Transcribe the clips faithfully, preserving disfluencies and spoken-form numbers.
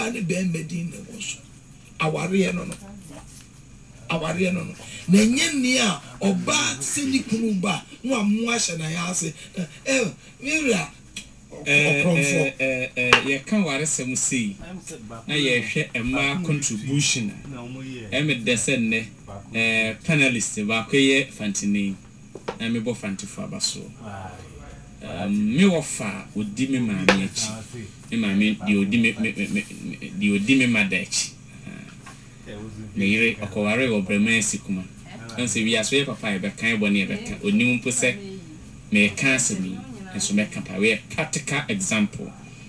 ne ben medin ne was aware no no aware no no na nyenia oba seni kunu ba no amu ahye na ya ase eh mira eh eh eh ye kan ware sem sei na ye hwe ema contribution em de senne eh panelist ba ko ye fantini na me bo fantifa ba so um me wofa odi me ma me achi me ma me di odi me di odi me ma da achi me ire akoware wo bremesi kuma anse wi aso ye papa e be kan bo ne e be ka oni mpo se me kan se mi enso me kan pa we practical example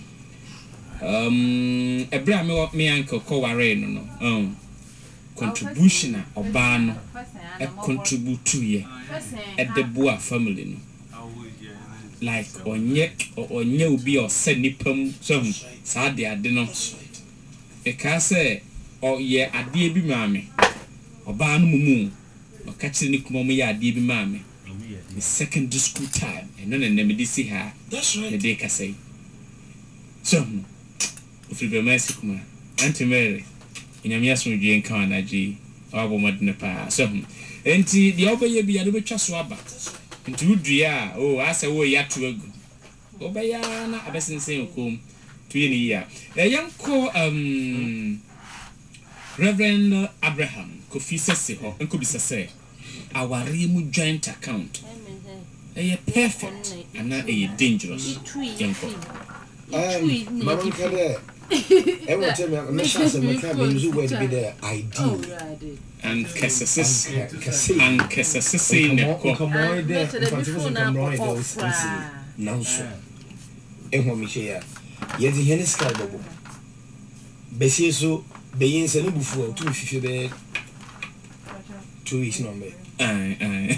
um ebra me me uncle ko ware no no um contribution a oba no e contribute to ye e de boa family no like onye onye obi o se nipam so sa de ade no e ka se o ye ade bi maame oba no mumu o ka kire ni kuma mo ye ade bi maame the secondary school time and no na me disi ha that's right the ka say so o fi be mercy kuma Auntie Mary inyamia so dwe nka anaji abo modne pa so enti de obeye bia do betwa so aba nti udua o asa wo ya to agu obeya na abesensen kom to ye ni ya eyanko um Reverend Abraham Kofi Sese ho enko bisese aware mu joint account eh perfect and eh dangerous yanko um mama kale e want tell me me chance me can be use word be there ideal and kesses and kesses in the ko come on there fantastic come right there now so e ho mi che ya ye di hene sky bobo besie so be yin se no bufu o tu fifi be two weeks no me ai ai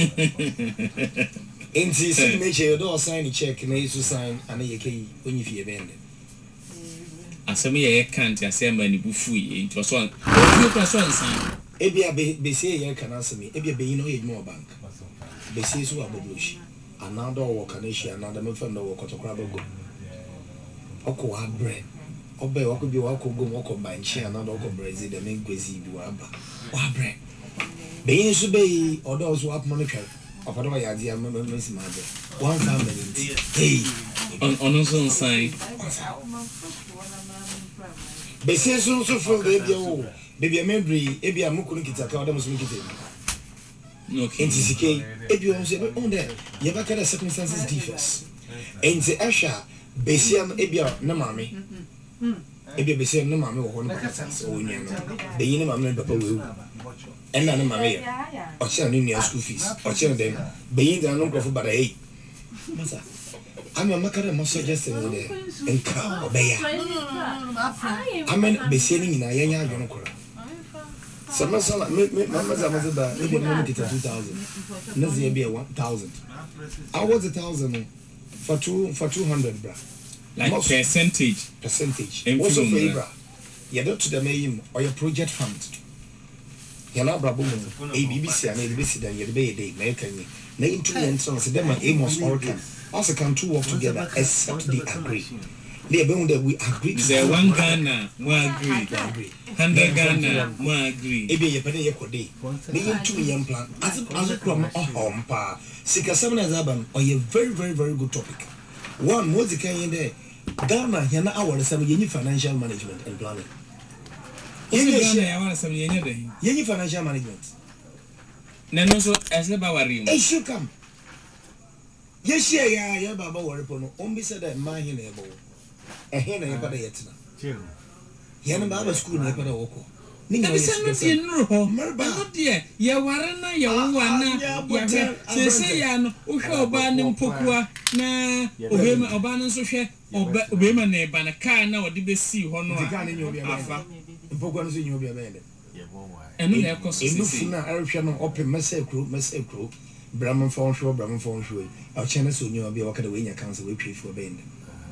Inti si me che do sign the check na you sign and ye kai onyi fie be ende asem ye can't asem ani bufu ye it was one you press one sign ebia be say ye kan asem ebia be yin no ye mo bank be say so abobloshi another work na shi another me friend work to kra bago oko abre obe wako bi wako go wako banchi another wako brazil de me gwezi bi wa ba wa abre be yin so be odo so up money twa ofado ya dia me me si ma be one family hey on on so sign be say so so from the ebia o ebia membri ebia mukunu kitaka odo musu kitaka okay enti sike ebia on se be on there ye ba kada circumstances differs enti asha be say ebia na mame ebia be say na mame wo ho no o nya no be yin na mame papa we and na mame ya o che no new school fees o che dem be yin da no grofo bara hey masa ama makara mo suggest no there enka obeya amen be say ni na ya nya adwo kora sama sala me me mama za maza da e be no kita two thousand na zia be one thousand I was a thousand for two for two hundred bra like most percentage percentage also favor you don't to the main or your project fund ya na bra bomo A B B C and A B C then you be day na can you na into enter so them Amos Orca also can two work together except they agree they be that we agree the one Ghana we agree hundred Ghana we agree e be ye pede ye kode na into yam plan as as from oh pa sika seven zaban or a very very very good topic one was the kind there Ghana here na our some ye financial management and planning Ghana ya wana some ye dey ye financial management na no so esle ba wari e should come ye share ya ya baba wari po no on be said that man here na ebo e here na ye pada yetina ye na baba school na ye pada woko ninga ye se no ho merba no de ye ware na ye wo wana ye se se ya no o hwe oba ne mpokua na obema oba no so hwe oba obema na eba na car na odi be si ho no afa mpokua no so nyi obi abende enu na ekoso sisi enu na arhwe no open message group message group Brahman phone show Brahman phone show our channel so nyi obi wakada we nya council we pay for abende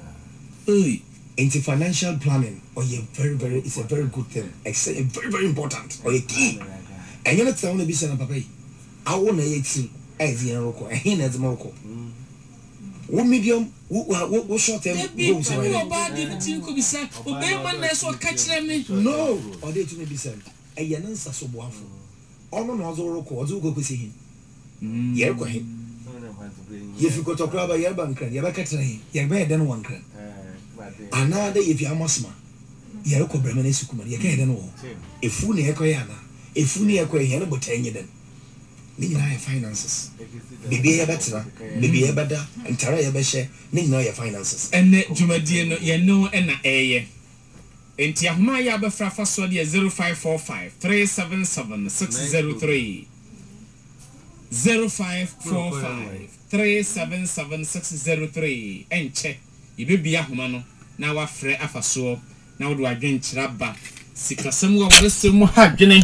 eh into financial planning or you very very it's a very good thing it's a very very important or a key and you know tell me be say na papa I want to eat as you know ko eh na zama ko wo medium wo wo short term goals right no ba di tin ko bisa obey man na so ka kire me no or dey to me bisa e ye nsa so boafo ono no zo ro ko zo ko kwesi hin ye ko hin ye fi ko to kra ba ye ba nkran ye ba ka tire hin ye ba ye den wan kran ana de ye fi amasma ye ko brema na sikuma ye ka ye den wo efu ne ye ko ya na efu ne ye ko ye ne botanyi den ni nyina ye finances bibi ye betena bibi ye beda ntara ye behye ni nyina ye finances enne dwumadie no ye no na eye enti ahoma ya be fra fa so de zero five four five three seven seven six zero three zero five four five three seven seven six zero three enche ibebi ahoma no na wa frɛ afa so na wo do adwenkyira ba sikasɛm wa waresɛm ha dwene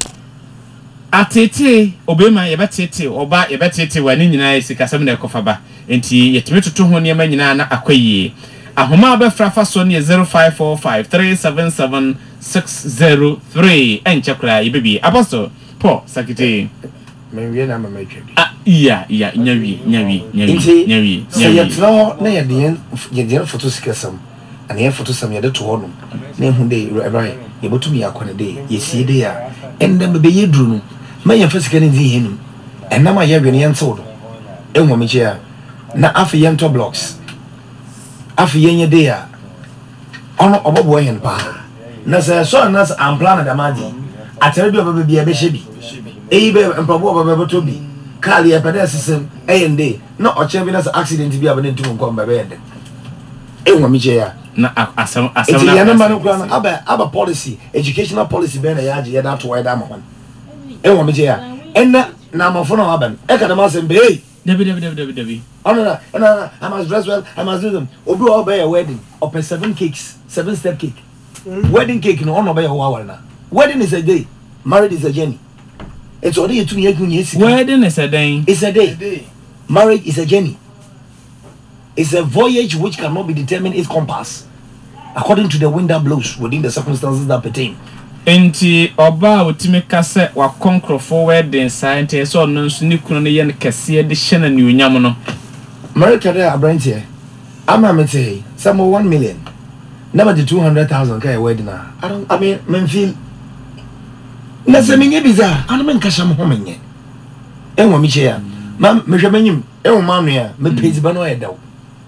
atete obema yebetete oba yebetete wani nyina esikasem na ekofa ba enti yetime tutu ho ne ma nyina na akwaye ahoma abefra fa so ne zero five four five three seven seven six zero three enche kra yebebi apostle Paul sakite me wie na mama twedi ah iya iya nyawi nyawi nyawi nyawi nyawi yetno na ye de ye de photo sikasem ana ye photo sam ye de to hono na hu de right ye botumi yakone de ye sie de ya enda me be yedru no ma ye fasika ne nzi henu enna ma ye hwene ye nto do enwo me chia na afi ye nto blocks afi ye nye de ya ono obobo hen pa na se so na am plan da maji atere bi obobo bi e be hye bi e be mpobo obobo to bi kali ye pede system e nde na oche bi na accident bi abane ntum nko mba be yende enwo me chia na asam asam na yana manu kwa na aba aba policy educational policy be na yaje ye da to wide am hon enwo me ya enna na amafo na aban e ka da ma sem be hey debi debi debi debi ono na na I must dress well I must do them obi o be a wedding up seven cakes seven step cake wedding cake no ono be ho aware na wedding is a day marriage is a journey it's already you tumi yakun yesi wedding is a day it's a day marriage is a journey it's a voyage which cannot be determined its compass according to the wind that blows within the circumstances that pertain. Enti oba otime kase wa konkrofo wedding science so no nso ni kunu ne ye ne kase de hye na ne onyam no America there abrantie ama mete some one million never the two hundred thousand kai wedding na I don't I mean men feel na se menye biza anu men kasha mo menye enwo mi che ya ma mehwe manyim enwo ma no ya me page ba no e daw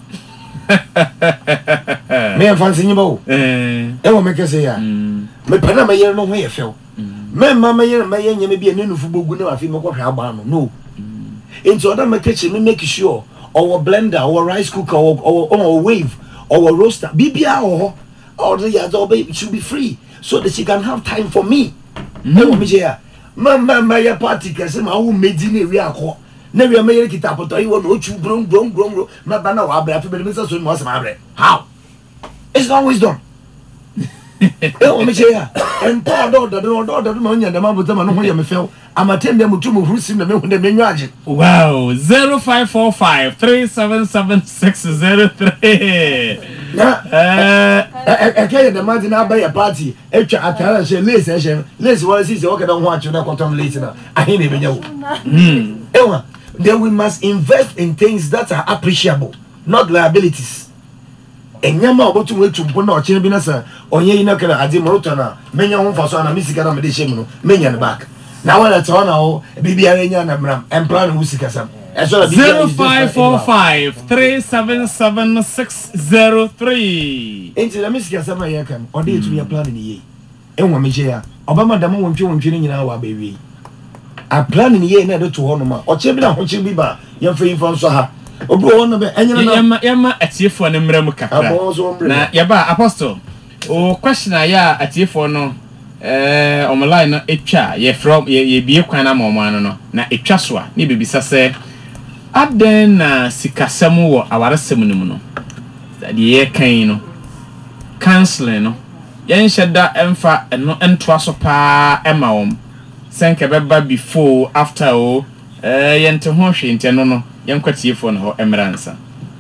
me en fancy nyibo eh enwo me kase ya me pana me yere no ho ye few me ma me yere me ye nyame bi ene nufu bogu na afi me ko hwe agba no no into other me kitchen me make sure our blender our rice cooker our our, our wave our roaster bibia or all the other baby should be free so that she can have time for me no me ya ma ma ma ya party kase ma wo medi na wi akọ na wi ma yere kita poto yi wo no chu brom brom brom ma ba na wa abra afi be me so mo asema abre how it's not wisdom eh o me che ya en pa do do do do do ma nya da ma buta ma no ho ye me fel amatem dem tu mo hurusim na me hu de me nwaje wow zero five four five three seven seven six zero three na eh eh ke de ma di na ba ya party etwa atara she lace she lace wa si se o ke da ho achu na cotton lace na ahin na be nya wo mm eh then we must invest in things that are appreciable not liabilities enyama obotu wetu mpo na oche bi na sa onye ina kala adi moruto na menya ho faso na misika na me de shemu no menya ne back na wala to na o bibia enya na mram employ no musika sam zero five four five three seven seven six zero three enti na misika sam na yekan o de etu ya plan ni ye enwa meje ya obama dama wontwe wontwe ni nyina wa ba wi a plan ni ye na de to ho no ma oche bi na ho che bi ba ye fa yin fa so ha obi wo no be enyina na yema yema atiefo ne mram kakra na yeba apostle o question aya atiefo no eh online no etwa ye from ye bie kwan na momo ano no na etwa so a ne bebisa se aden na sikasem wo awaresem no mu no de ye kan no counseling no yen hyeda emfa eno entoa so pa ema wom senke beba before after o eh yente ho hwe nte no no yen kwatiefo no ho emransa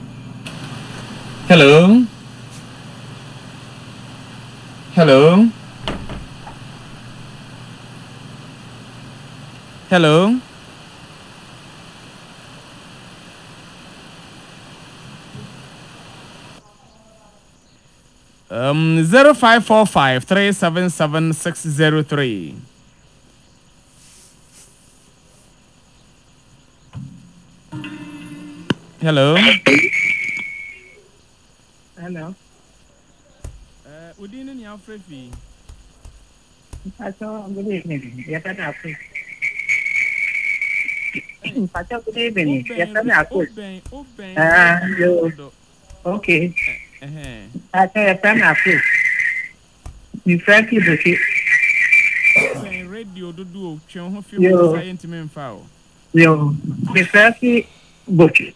hello hello hello Um, zero five four five three seven seven six zero three. Hello. Hello. Uh, Udin in your free. Pastor, good evening. Yes, I'm happy. Pastor, good evening. Yes, I'm happy. Ah, you. Okay. Pastor, yes, I'm happy. You Frankie Buki. Radio do do. Chon of you scientific foul. Yo, the Frankie Buki.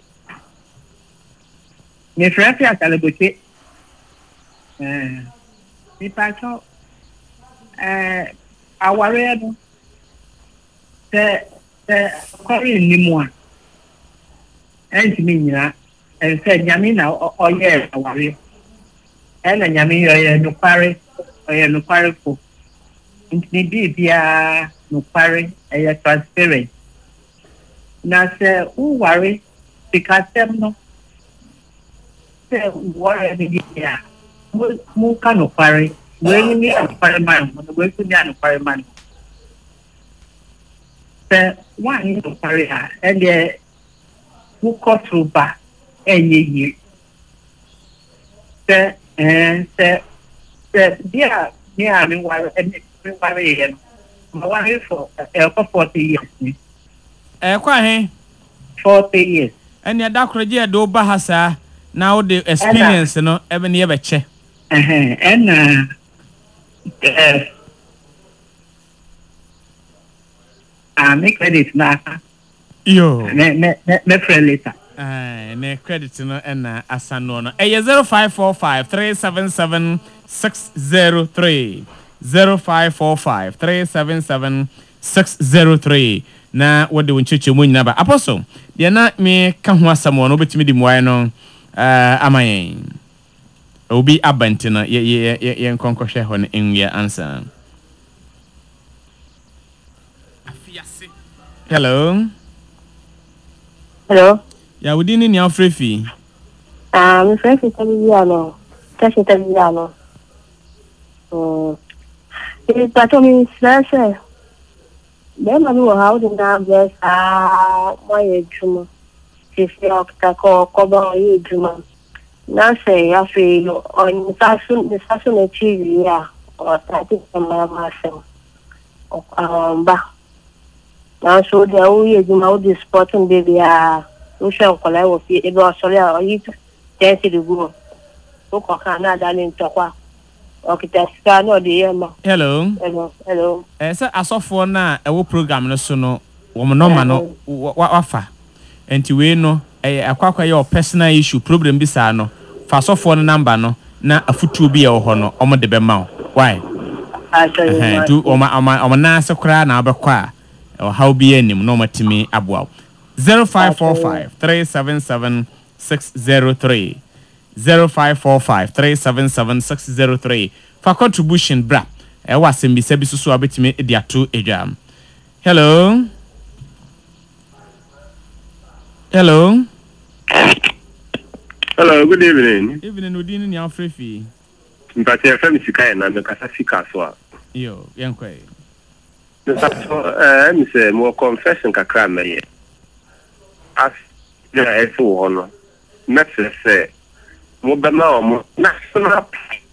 The Frankie at Alabuki. Eh, the Pastor. Eh, our red. The the Korean Nimua. And me, and said Yamina or yes, I worry. And a Yami, no parry, or no parry for. Indeed, be a no parry, a transparent. Now, say, who worry because them no. Say, worry, yeah. Who can no parry? When me a parry man, when the way to me a parry man. Say, one is no parry her, and the who cut through back any year. Say, and say, say, dear, dear, I mean, why, and worry, my wife for forty years. Eh, quite forty years. And your doctor, dear, do bahasa now the experience, no, even never check. Uh huh. And uh, uh, I make credit now. Yo, me me me friend later. Aye, ne credit no and asano no. Eh, zero five four five three seven seven six zero three. Zero five four five three seven seven six zero three. Na what the winchichi mu nyina ba. Apostle, dia na me ka ho asamo no betimi di muai no eh amayen. Obi abante no ye ye ye nkonkɔhwɛ hɔ no enwia answer. Hello. Hello. Ya wudi ni ni afrefi. Ah, mi frefi tabiano. Tashi tabiano. Oh. It pato mi sese. Dem ami wo how the na bless ah mo ye juma. Ti fi okta ko ko ba ye juma. Na say ya fi on sasu ni sasu na T V ya. O tati ma ma se. O um ba. Na so de o ye juma o di sporting baby ah. O sha ko lai wo fi e ba so le o yi twenty de go. O ko kan na da ni ntokwa. Okitaska no de yema. Hello. Hello. Hello. Eh say asofo na e wo program no so no wo mo no ma no wafa. Enti we no eh akwakwa ye personal issue problem bi sa no. Fa asofo no number no na afutuo bi ye ho no omo de be ma. Why? Eh do o ma o ma na sekra na abekwa o how bi anim no matimi aboa. zero five four five three seven seven six zero three. zero five four five three seven seven six zero three. For contribution, bra. I was in Bisabi Susu Abitime Edia two Ejam. Hello. Hello. Hello, good evening. Evening, Udin in your free fee. But your family and I'm the Casasica. Yo, young quay. I'm say more confession Kakram. As the F O honor. Not say. Mobama national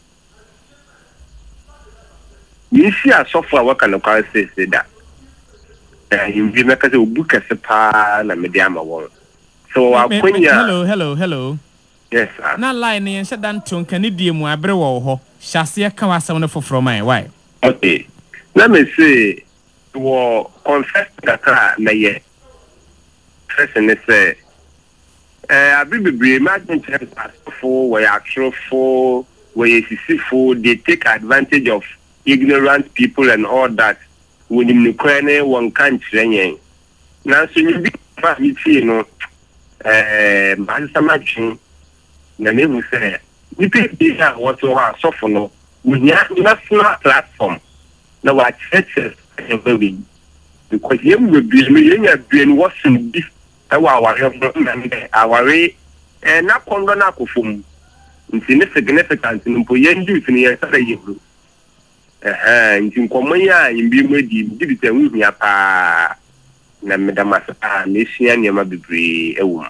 you see a software work and the say that you be make a book as a pa na mediama won so hello hello hello yes sir na line yen sha dan ton kan die mu abre wo ho hyase ka wasam no foforo man why okay na me say wo confess that na ye person say eh abi bebre imagine terms for where actual for where for they take advantage of ignorant people and all that when in Ukraine one country now so you be you know eh man samachin na me say we pay here what we are so for no we have national platform now what churches because you will be me brain washing this our our and na kondo na kofum nti ne significant no po yen juice ne yen sare yebru eh nti nkomo ya yimbi mu di di te hu hia pa na medamasa a mesia ne ma bebre ewu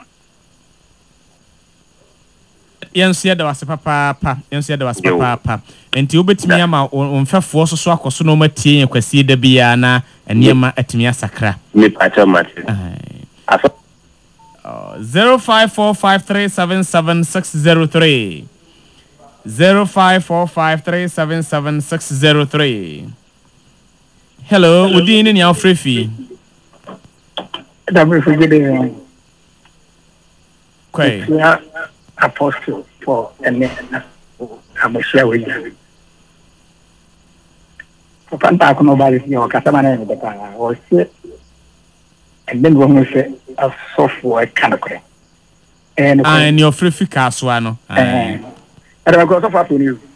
yensia da wase papa papa yensia da wase papa papa enti obetimi ama onfefo so so akoso no matie yakwasi da bia na eniema atimi asakra me pacha mate aso zero five four five three seven seven six zero three zero five four five three seven seven six zero three. Hello, udini ni Alfrefi. Double forgetting. Quay. Apostle for and then I'm a share with you. For Panta, nobody, your customer, or sit, and then when we say a software kind of way. And and your free caswano. And I got off to you.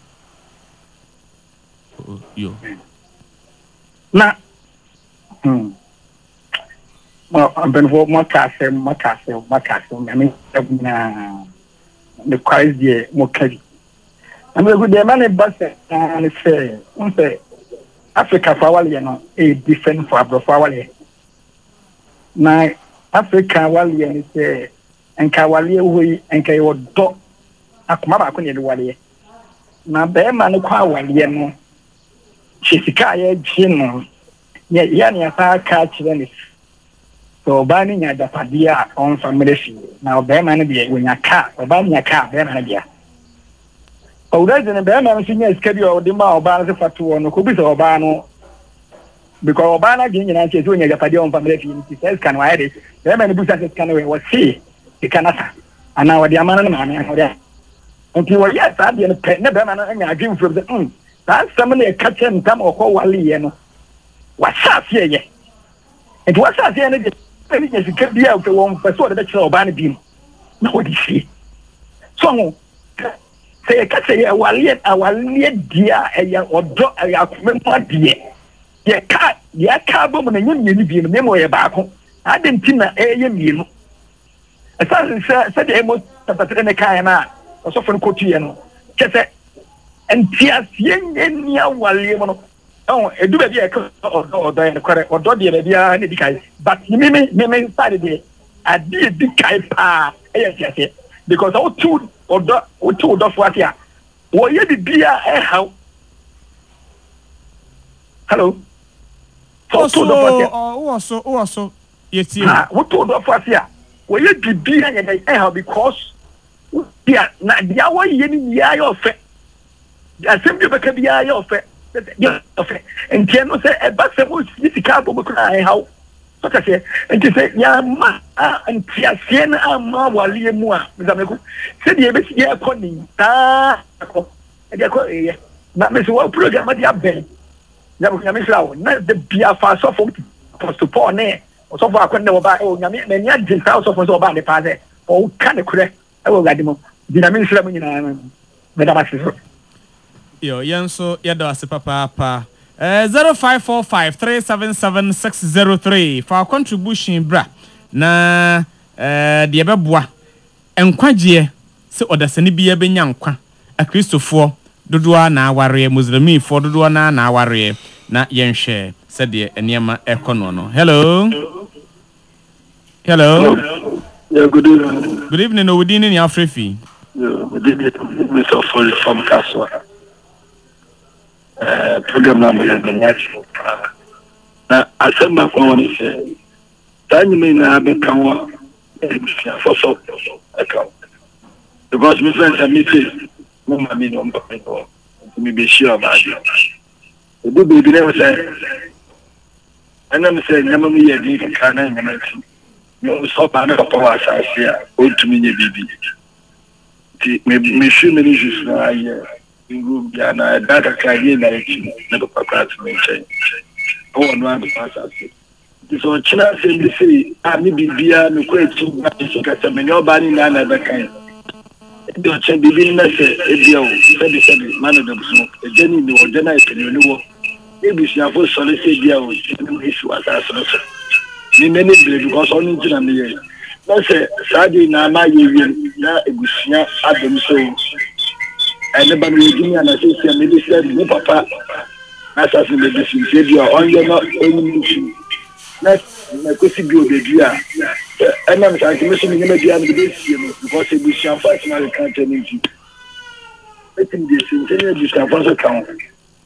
You. Now, hmm. Well, I'm been for my castle, my castle, my castle. I mean, the Christ year, more carry. I'm a good man in Boston and say, say, Africa for all you know, a different for Abro for all you. Now, Africa, while you say, and Kawalia, we and Kayo dog, Akumaba couldn't do what now, bear man, while you know, she's a car, Jim, yet Yania catch them. So banning at the Padia on family. Now bear man be when your car, or ban your car, bear man be. Oh, that's in a bear man senior schedule of the Mao Banner for two on Kubis or Bano. Because Obana getting an answer doing a Padia on family, he says, can I it? Bear man Busa can was see, he cannot. And now the Amman man, and he was yes, I'd be a pet, never man, and I dream from the um. That's somebody a catch and come or call Wally, and what's up here? It was at the end of the you could be out the one for sort of the show by the beam. Now what is she? So say a cat say a wallet, a wallet dear, a young or drop a young dear. Your cat, your car woman and you be a memory about. I didn't think that a young as said the most of the Kayana or so from Cotiano. And Tias young and near Wally. Oh, it do be a or die correct or do be a any guy. But you may may started there. I did big guy pa yes because all two or two of what ya. What you did be a how? Hello. Also, also, also, yes, what two of what ya? What you did be a how because yeah, not the hour you eye of it. I simply became the eye of it. And Tiano said, a bassam was this cardboard cry how. What I say, and to say, Yama and Tiasiana Mawa Liamua, Zamaku said, Yes, yeah, Conning. Ah, and they call it not Miss Well program at the Abbey. Yamislau, not the Biafra so for to pour near or so far I couldn't know about oh, Yami, and yet this house of us about the father. Oh, kind of correct. I will get him. Did I mean Slamin, Madame? Yo, Yanso, Yadasi Papa, pa. Uh, zero five four five three seven seven six zero three for our contribution, bra. Na, uh, the Ababwa. And Quadia, so or the Senibia Benyanqua, a Christopher, Dudua na warrior, Muslimi for Dudua na warrior, na yen share, said the Enyama Econono. Hello. Hello. Yeah, good evening. Good evening, Odin in your free fee. Yeah, we did it, Mister Foley from Castle. Uh, program number is the natural. Now, I said my phone is saying, Tanya may not have become for so account. Because my friends are meeting, no, I mean, no, to be sure about it. The good baby never said, and I'm saying, never me a drink can I mention. You stop another power size here, old to me, baby. Me, few minutes now, yeah. And I got a career like never procrastination. Oh, no, I'm a pastor. So, China said, you see, I may be via the question, but you got a many body in another kind. Don't say, the business, if you said, the man of the smoke, a jenny, or generation, you know, maybe she have also solicited you, issue as a solution. Many because only China, let's say, Sadi, Nama, you will not a good snap at them so. ɛne ba no yɛgyimi anasɛsia mede sɛ ne papa na asase mede simsɛ bi a ɔnyɛ no ɔnyim no fi na nakɔsi bi ɔbɛdu a ɛnam saa nti meso menyɛma bia no bɛbɛsie no because abusuafo atena keka nkyɛ no nti mɛtim deɛ simsɛ ne abusuafo nso ka ho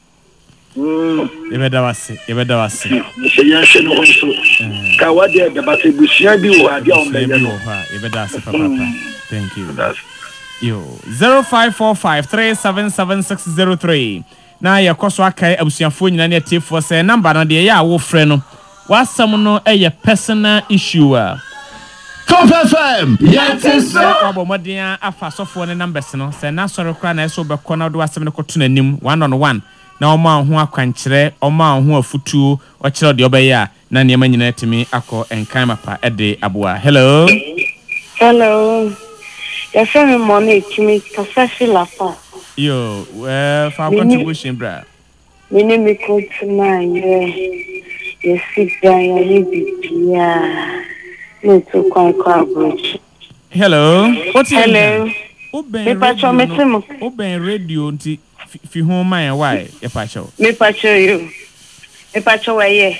yɛbɛda wase yɛbɛda wase sɛ yɛnhwɛ no ho nso ka wadeɛ dɛba sɛ abusua bi wɔ adeɛ a ɔmbɛyɛ no yɛbɛda ase papapa thank you yo zero five four five three seven seven six zero three na yɛkɔ so akae abusuafoɔ nyina ne atiefoɔ sɛ number no deɛ yɛ a wofrɛ no wasɛm no ɛyɛ personal issue a Top F M yɛte so wabɔ mmɔden afa asɔfoɔ ne numbers no sɛ na sɔre koraa na ɛsɛ wobɛkɔ na wode wasɛm no kɔto n'anim one on one na ɔma ho akwankyerɛ ɔma ho afutuo ɔkyerɛ deɛ ɔbɛyɛ a na nneɛma nyinaa tumi akɔ enkan mapa ɛde aboa hello hello yes me money tumi kasashi lafa yo uh, for contribution bra me ne me ko tuna ye yes dan ya ni bibia no to kon kwa bridge hello what you hello oben radio oben radio nti fi ho man why e pa cho me pa cho you me pa cho waye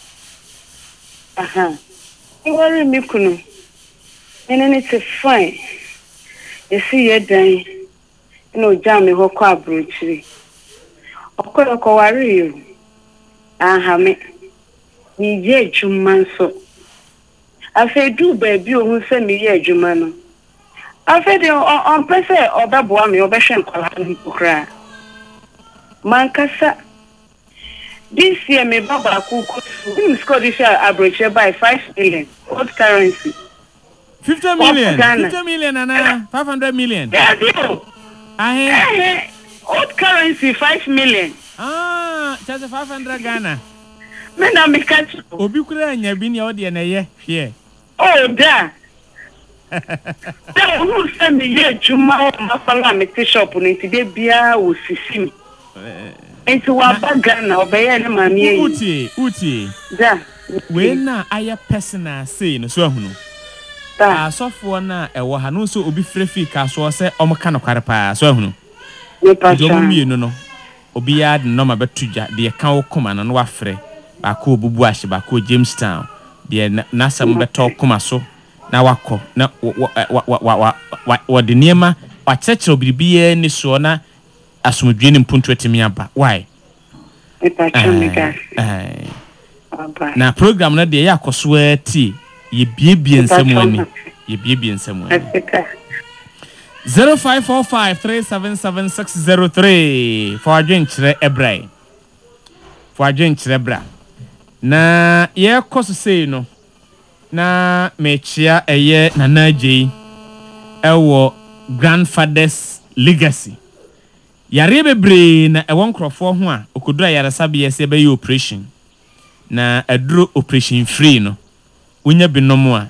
aha e worry me kunu ene ne te fine e si ye dan no jam me ho kwa brochiri okoro ko wari you aha me ni je juma so afa du ba bi ohun se me ye juma no afa de on pese obaboa me obehwe nkwala no kura mankasa this year me baba kuku in Scottish average by five million old currency fifty million fifty million and five hundred million yeah ahe old currency five million ah just five hundred Ghana me na me catch obi kura anya bi ne ode na ye hwe oh da da who send me ye juma ma fala me shop no ti de bia wo sisi enti wa bagana obeye ne mami yi uti uti da we na aya personal say no so ahunu ta asofo na ewo ha no so obi frefi ka so se omka no kware pa so ahunu we pa cha do mi no no obi ya de no ma betudwa de ka wo koma no no wafre ba ko obubu ahye ba ko Jamestown de na sam beto koma so na wakọ na wa wa wa de niema wa cheche obibiye ni so na asomdwe ni mpuntu atimi aba why na program na de ya koso ati ye biebie nsem ani ye biebie nsem ani zero five four five three seven seven six zero three for adwenkyere ebrai for adwenkyere bra na ye koso sei no na mechia eye na naje ewo grandfather's legacy yare bebre na ewon krofo ho a okodura yare sabe yese be ye operation na aduro operation free no unya binom a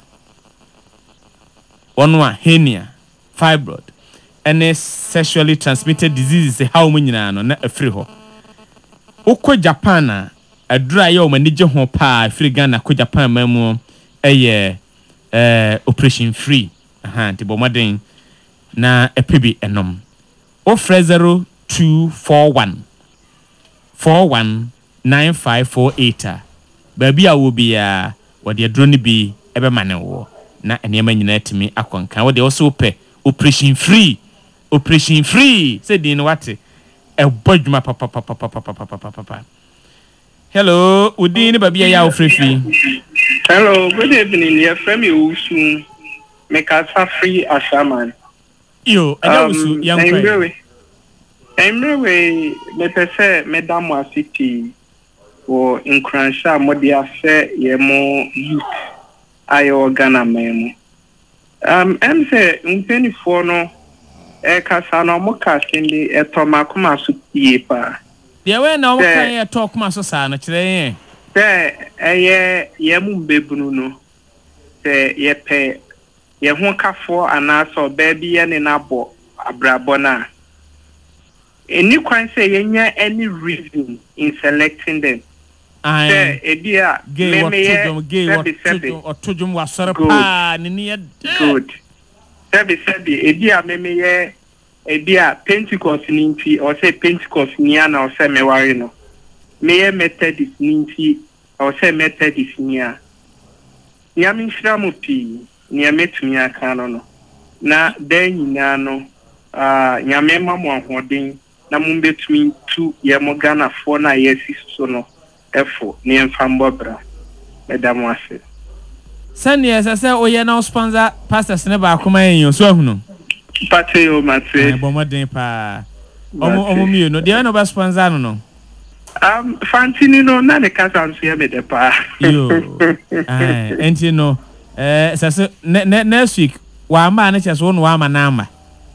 ono a hernia fibroid and sexually transmitted diseases how mu nyina no na afri ho ukọ Japan na adura ye o manije ho pa afri Ghana ko Japan mamu eye eh operation free aha nti bomaden na epebi enom o zero two four one four one nine five four eight baby a wo bia wo de drone bi ebe mane wo na enema nyina timi akonkan wo de wo so pe operation free operation free say din what e bodwuma papa papa papa papa papa hello udin baby ya wo free hello good evening your friend me usu make us free asaman yo anya usu yankwa Emrewe me pese madam city wo inkransha modi afe yemo youth ayo Ghana memo um em se mpeni fo no e kasa no mo kase ndi etoma kuma so tie pa de we na mo kan e talk kuma so sa no kire yen se eye yemu bebunu no se ye pe ye ho kafo anaso baby ye ne nabo abrabo na any kwan say yenya any reason in selecting them. I say edia me me gay what tojum wasore pa ni ni good. Sebi sebi edia me me ye ebia Pentecost ninti or say Pentecost nia na or say meware no me Methodist ninti or say Methodist nia nia mi nhira mo pi nia metumi aka no no na dan nyina no ah nya me ma mo ahoden na mo betumi tu ye mo Ghana fo na yesi so no efo ne mfambo bra medamo ase Sani esa se oye na sponsor pastors ne ba akoma yen so ahunu Pateo Matse. Eh, bomoden pa. Omo omo mi no. Dey no ba sponsor no no. Um Fantini no na the cast am see me de pa. Yo. Eh, enti no. Eh, sase next week wa ma na cheso no wa ma na ama.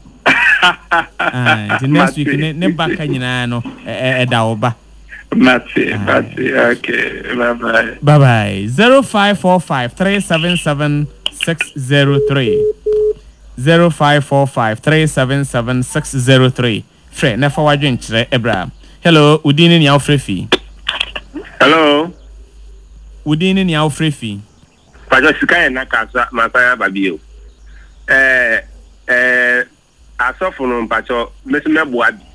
Ah, enti next week ne ne baka nyina no eh da oba. Matse, Matse. Okay. Bye bye. Bye bye. zero five four five three seven seven six zero three. zero five four five three seven seven six zero three. Fre, never wajin chere Ebra. Hello, Udini ni Alfrefi. Hello. Udini ni Alfrefi. Pajo sika na kasa masaya babio. Eh eh asofo no mpacho mesi mebuabi.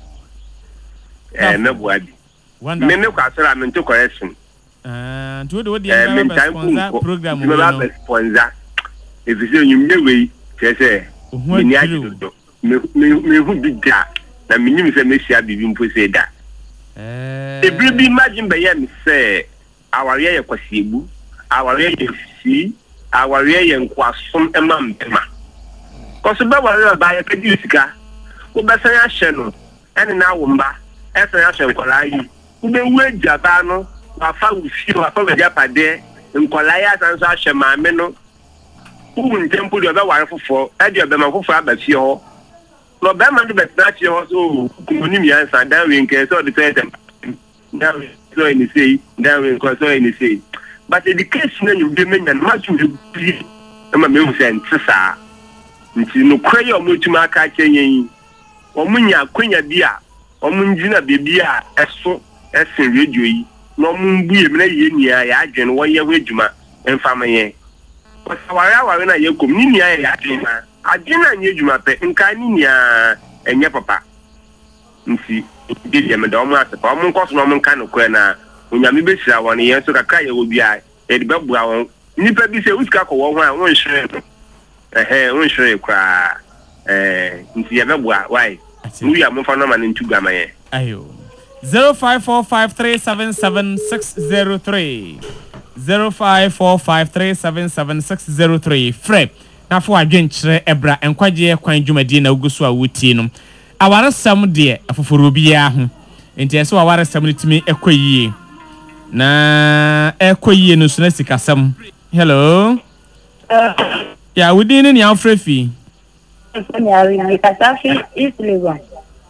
Eh mebuabi. Me me kwasara me to correction. Ah, to do the sponsor program we no. Sponsor. If you you me we Chese, me ajudo. Me me hu bidja na me nyim se me sia bibi mpo se da. Eh. E bi imagine be ye me say aware ye kwasiebu, aware ye si, aware ye nkwasom emam ema. Koso be ware ba ye pedi sika. Wo be san ya hye no, ene na wo mba, e san ya hye nkola yi. Wo be wu ejaba no, wa fa wo fi wa fa be japade, nkola ya san so hye maame no. Who temple the other for Eddie of them who for about your no Bama the best not your so Munimians and down in case or the present down so in the say down in so in the say. But education you be men and much you be a man and Tessa. No cray or Mutumaka Kenyan or Munya Quenya Bia or Munjina Bibia as so as in radio. No moon be a million year, I gen one year with Juma and family. Wara wara na ye kom ni nia ya adina adina nye djuma pe nka ni nia enye papa nti di de me do mo asepa mo nkoso no mo nka no kwa na onyame be sira won ye so kakra ye obi a e de bebua won nipa bi se usika ko won ho a won hwere eh eh won hwere kwa eh nti ye bebua why mu ya mo fa no ma ntu gama ye ayo zero five four five three seven seven six zero three zero five four five three seven seven six zero three. Fred, na for adwenkyere Ebra enkwaje kwan dwumadi na ugusu a wutie no. Aware sam de afoforo bia ho. Enti ese aware sam no timi ekoyie. Na ekoyie no so na sikasam. Hello. Uh, ya Udini ni Alfrefi. Ni ari ni kasafi islewa.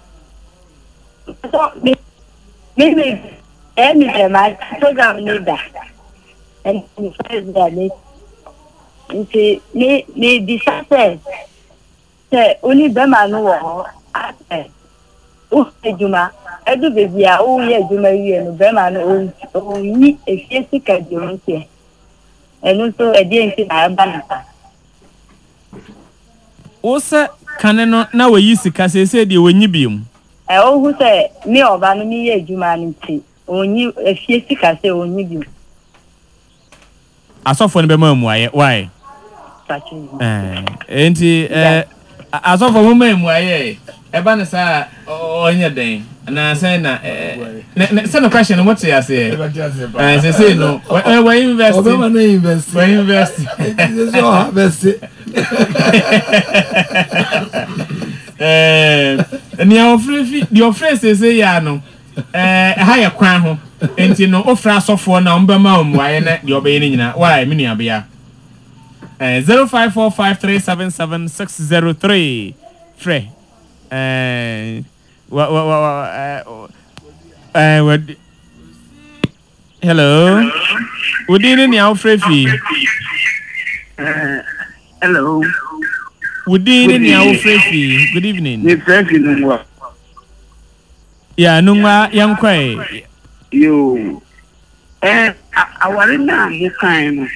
So me me emi de my program leader. And first that me nti me me disase se oni be ma no wo ate o ejuma edu bebi a o ye ejuma wie no be ma no o yi efie sika jonte enu so edi nti na ba na o se kaneno na we yi sika se se de wonyi biom e o hu se mi oba no mi ye ejuma nti onyi efie sika se onyi biom asofo ne be ma muaye why eh enti eh asofo mo ma muaye e ba ne sa onye den na say na eh say no question what you say eh say say no we invest we no invest we invest so harvest eh ni ofre di ofre say say ya no eh ha ye kwan ho enti no ofra asofo na omba ma omuaye na di obaye ni nyina why me nua bia eh zero five four five three seven seven six zero three free eh wa wa wa eh what hello Udini ni Alfrefi uh hello Udini ni Alfrefi good evening ni Frank Nungwa ya Nungwa yankwai yo eh aware na mo kan no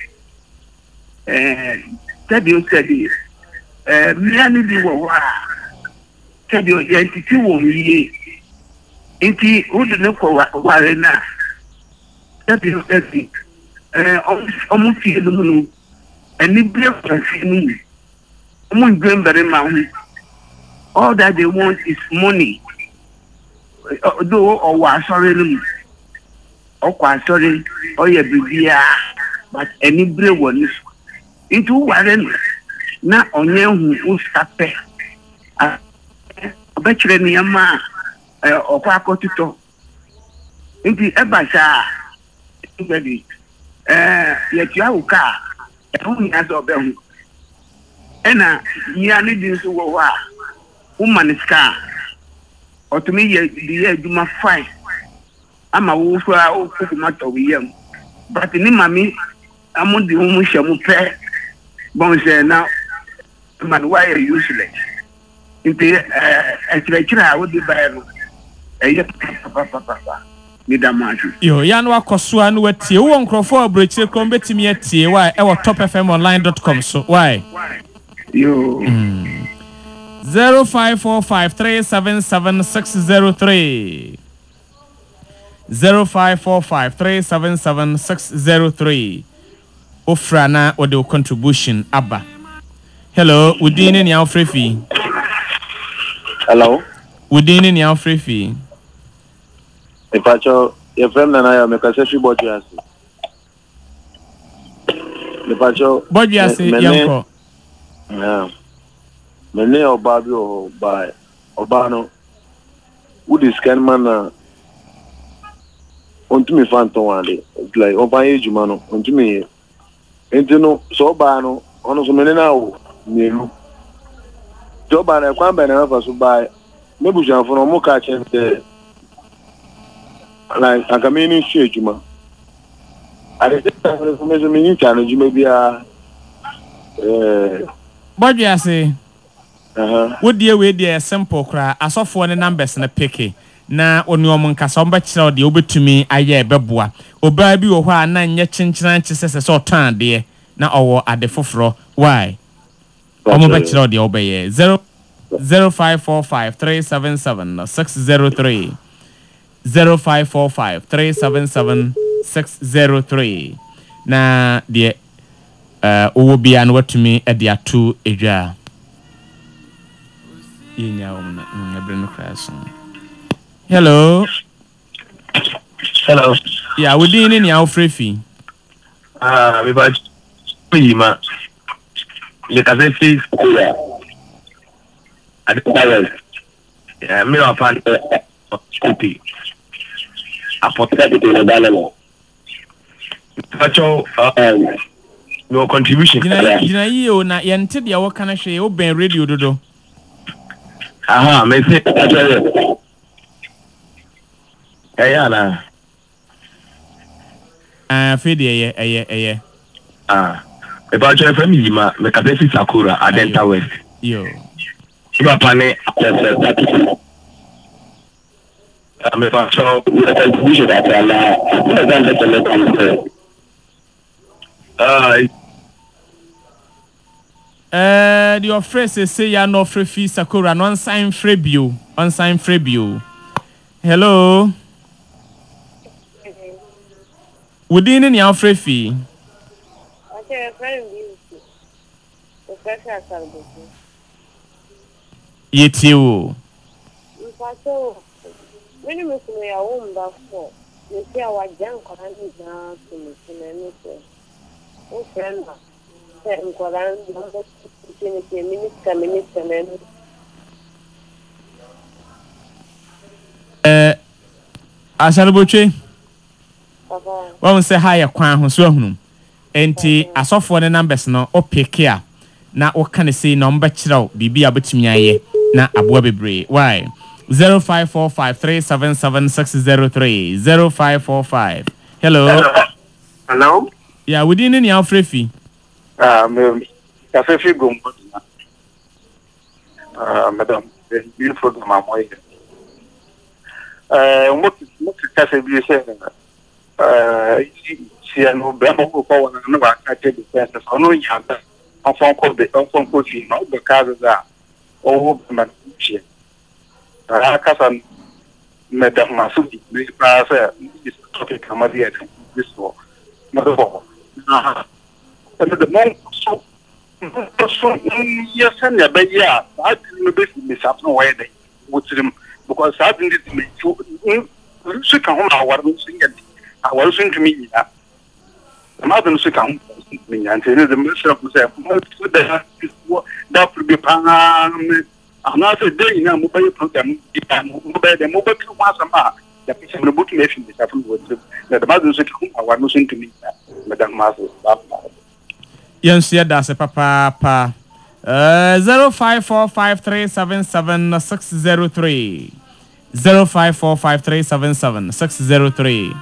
eh tabi o tabi eh mi ani bi wo wa said your entity won't ye. Inti, who didn't know what now? That is that. Almost feel the moon. And it breaks me. I'm going very mountain. All that they want is money. Though or was sorry, or quite sorry, or your baby, but any brave one is into one. Not on you who stop it. I bet you any man or quack to talk. Into a basha, baby. Eh, yet you have a car, and only has a bell. And I need to go. Woman is car. Or to me, you do my fine. I'm a wolf, I'll put matter with you. But in mammy, I'm on the woman shall pay. Bon say now, man, why are you useless? If they, uh, as I would be by a papa. Yo, Yanwa Kosua no wetie wo nkrofo abrochire krom betimi atie why e wo top f m online dot com so why yo mm. zero five four five three seven seven six zero three zero five four five three seven seven six zero three ofrana or the contribution abba. Hello, within in your free fee. Hello, within in your free fee. If I show your friend and I make a session about you, if I show what you say, Yanko. Yeah, many or Bobby or by Obano, who is can man onto me phantom one day. It's like over age, man, onto me. And you know, so Bano, on so many now, you Joe Bana, one banana for so by maybe for no more catching there. Like I come in straight, man. I just information me channel you maybe a what you say? Uh-huh. What dear way dear simple cry as of one numbers in a picky. Na oni omun kasa omba kira de obetumi aye beboa oba bi wo hwa na nye chinchina chisese so tan de na owo ade foforo why omo ba kira de obeye zero five four five three seven seven six zero three zero five four five three seven seven six zero three na de uh owo bia na watumi e de ato edwa yinya omna ngebre no krason. Hello. Hello. Yeah, we didn't in your free fee. Ah, we bought you, man. You can say fees. I don't know. Yeah, me up on Scoopy. I put that in the dollar. But your um, your contribution. You know, you na yente dia wo kana hwe wo ben radio dodo. Aha, me say yeah, yeah, nah. Ah, Fede, eh, eh, eh. Ah, about your family, ma, me kabefi Sakura, Adenta West. Yo. Iba pane, ah, me pa so, the television that I la, ah. Uh, the office say ya no free fee Sakura, non sign free bio, on sign free bio. Hello. Within in your free fee. Okay, very beautiful. Yet you. When you make me a woman back for, you see our junk and now to me to me. Oh, friend, I'm going to minister, minister, eh Ashalboche Wa say higher kwan ho so ahunu enti asofo ne numbers no o pick ya na o kan say number kiraw bibi abetumi aye na aboa bebre why zero five four five three seven seven six zero three zero five four five. Hello. Hello. Hello. Yeah, within in your free fee. Ah, me cafe fee go. Ah, madam, beautiful mama. Uh, what what cafe be saying? Uh, she and no bemo go for one no ba ka te defense. So no yanda. On phone call the on phone call fee no because that. Oh, man. I can't Madam Masuki, this process is talking Kamadi at this war. Mother, the monk so so yes, and yeah, but yeah, I didn't be up no way with him because I didn't make you sick on our singing. I was to me. The mother sick on me and the minister of the that would be pan. I'm not a day in a mobile program, the mobile once a month. The picture of book nation is happening with the mother sick on our losing to me, Madam Master. Yes, yeah, that's a papa. Pa. Uh, zero five four five three seven seven six zero three. Zero five four five three seven seven six zero three.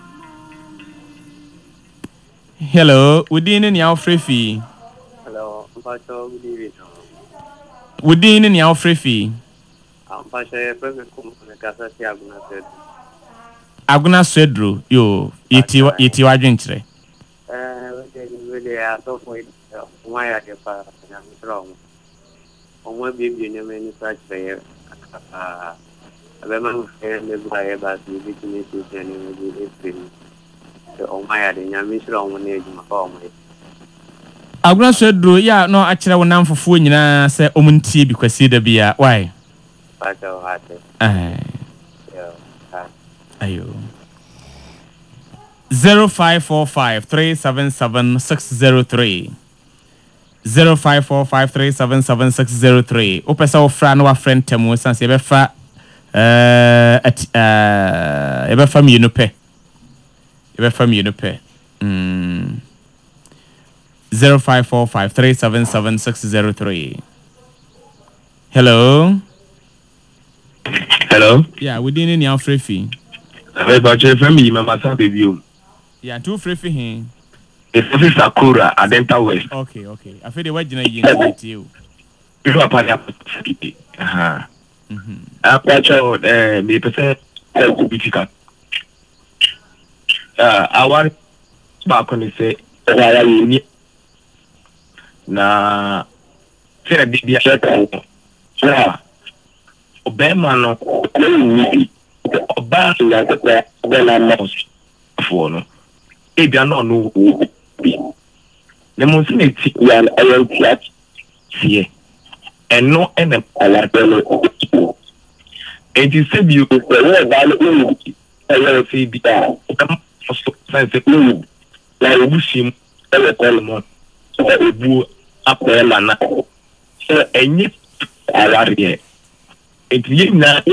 Hello, within in your free fee. Hello, Pacho, good evening. Within in your free fee. I'm Pacho, perfect Casa Aguna said. Aguna Sedro, yo, iti iti wajintre. Uh, really, I thought why I get wrong. On one baby, you know, such a uh, a woman who by about the business and oh my, I didn't wrong when you home. Aguna Sedro, yeah, no, actually, I will for food, you know, say, Omunti because see the beer. Why? Pacho, I. Ayo. Zero five four five three seven seven six zero three. Zero five four five three seven seven six zero three. Opesa ofra no friend temu sanse ebefa eh at eh ebefa mi no pe. Ebefa mi no pe. Mm. Zero five four five three seven seven six zero three. Hello. Hello. Yeah, we didn't any free fee. Hey, but your family, Mama Sabi. Yeah, two free for him. It's Office Sakura, Adenta West. Okay, okay. I feel the way you You are part of the Uh-huh. I patch uh, me percent to be ticket. Uh, I want back on the say, na, say a big shirt. Yeah. Obama no, Obama, then I'm not for no. If you are not no, the most native and I am flat here, and no enemy. It is said you could say, I will say, be down. Sense a clue, like a bushim, a column, a boo up there, lana. So, and yet, I are here. It is not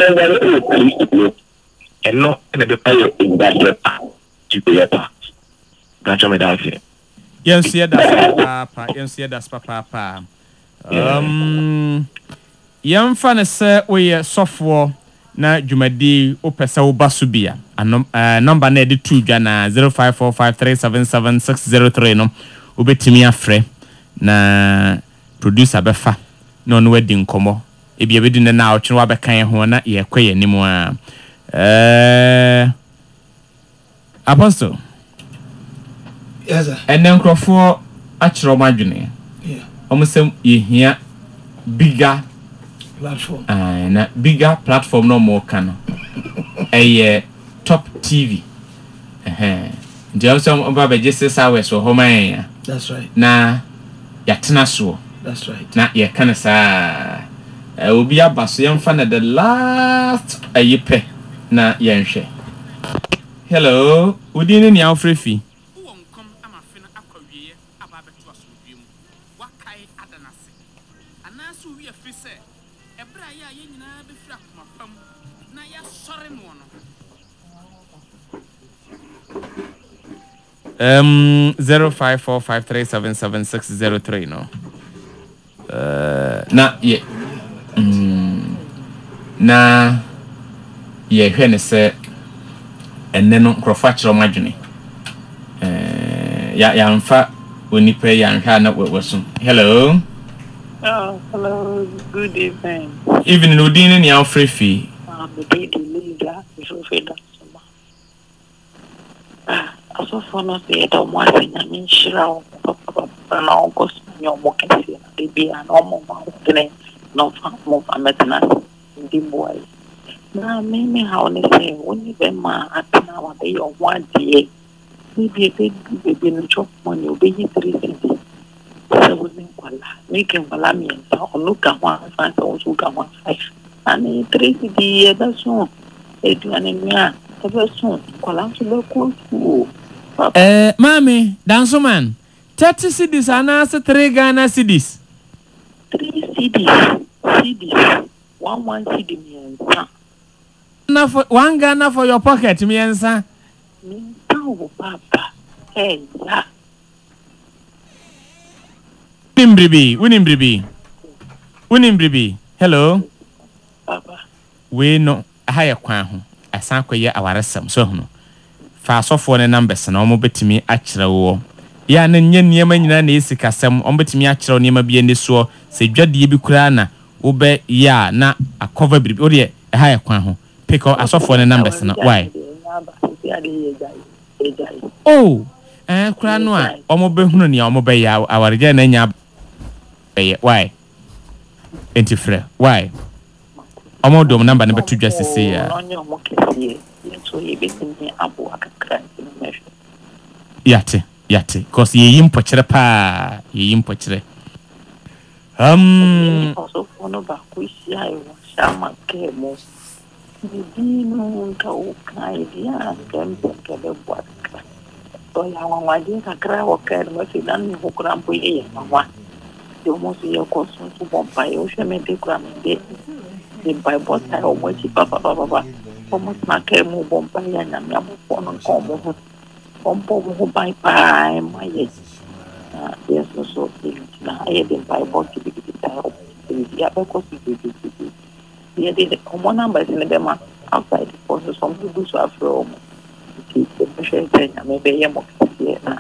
and no enemy fire in that to be a part. Yes, yeah, that's papa. Yes, yeah, that's papa. Um, young fan say we software na Jumadi opesa ubasubia. A number needed two Jana zero five four five three seven seven six zero three no ubetimi afre na producer befa no no wedding komo. Ebi ebi din na ochwe wa bekan ho na ye kwaye nimu a. Eh Apostle. Yes, sir. And then Crawford actual margin. Yeah. Almost you hear bigger platform. And uh, bigger platform no more can. A uh, top T V. Uh-huh. Just some about just hours or home. That's right. Na yatina so. That's right. Na ya kana sa. Uh, will be a bus young fan at the last a yepe na yanshe. Hello, Udin in your free fee. Um, zero five four five three seven seven six zero three no. Uh, na yeah. Mm, na yeah. When say, and then no crofachro margin. Uh, ya ya amfa oni pe ya nha na wewaso. Hello. Oh, hello. Good evening. Evening Udin ni our free fee. Um, the day the leader is over that. Also, for no say that one thing I mean, Shira, Papa, and all goes your walking, they be an almost mountain, no fun, move a maintenance, the boy. na meme how ne say when you be ma atna wa be your one day maybe a big baby no chop money obey three cents so we kwala make him kwala me so no ka one five so so ka one five and three cents e da so e do anemia e da so kwala so le ko eh mami danso man thirty cedis anase three Ghana cedis three cedis cedis one one cedi me na for one Ghana for your pocket me ensa me tawo papa hey ya Winimbribi winimbribi winimbribi hello papa we no haya kwan ho asan koye awaresam so hono fa asofo ne numbers na omo betimi akire wo ya na nye niema nyina na esikasem omo betimi akire niema bia ne so se dwadie bi kura na wo be ya na akova bribi o de haya kwan ho pick up asofo ne numbers na why oh eh kura no a omo be hunu ne omo be ya awareja na nya be why entifre why omo dom number ne betu dwa sese ya yate yate cause ye yim pochire pa ye yim pochire um also fono ba kuisia yo shama kemo bibino ka o kai dia tempo ke be bwaka to ya wa dia ka kra o ka no se dan ni hokra mpo ye mama yo mo se yo ko so so bomba yo sheme de kra me de by both I o mo chi papa papa papa como na kemo bomba ya na me abo fono como pompo mo bai pai mai ah yes so so na ai de pai bo ki ki ta ya ba ko si ki ki ya de como number in the ma outside for some people so afro ki ki she ta me be ya mo ki na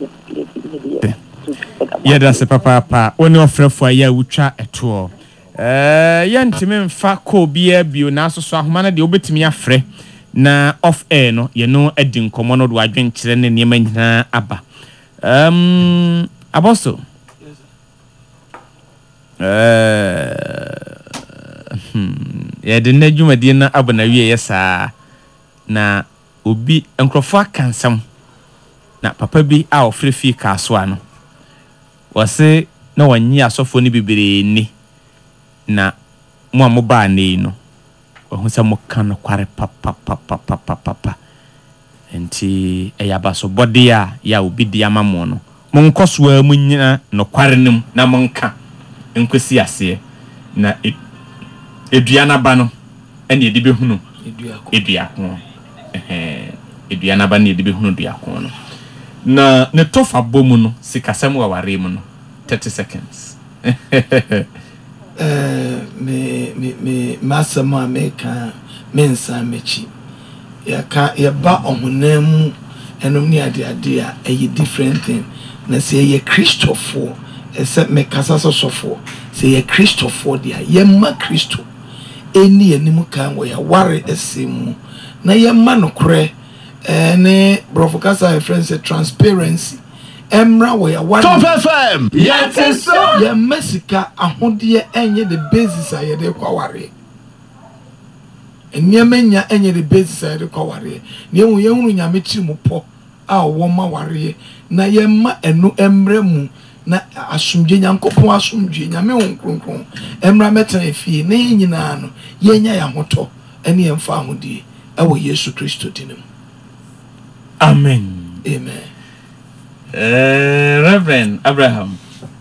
ya da se papa papa oni ofrefo ya wutwa eto eh ya ntime mfa ko bia bio na so so ahoma na de obetimi afre na off air no ye no adi nkomo no do adwen kire ne niema nyina aba um aboso eh hmm ya de na dwumadi na abana wie yesa na obi enkrofo akansam na papa bi a ofrefi kaso ano wase na wanyi asofo ni bibire ni na mo amoba ne no ohun se mo kan kware papa papa papa papa enti eyaba so body a ya obi dia mamo no mo nkoso a mu nyina no kware nim na mo nka enkwesi ase na edua na ba no ene edi behunu edua ko eh edua na ba ne edi behunu dua ko no na ne tofa bomu no sikasam wa ware mu no thirty seconds eh me me me masama meka mensa mechi ya ka ya ba ohunam enom ni ade ade a eye different thing na say ye Christopher except me kasa sosofo say ye Christopher dia ye ma Christo eni enimu kan wo ya ware esemu na ye ma no kore eh ne brofokasa friends say transparency emra wo ya ware Top F M yete so ya mesika ahode enye the basis aye de kwa ware enyamenya enye the basis aye de kwa ware ne hu ye hunu nyame chimu po a wo ma ware na ye ma enu emre mu na asumdwe nyankopon asumdwe nyame honkronkron emra metan efie na nyina no ye nya ya hoto ene emfa ahode e wo Yesu Kristo dinum amen amen. Uh, Reverend Abraham.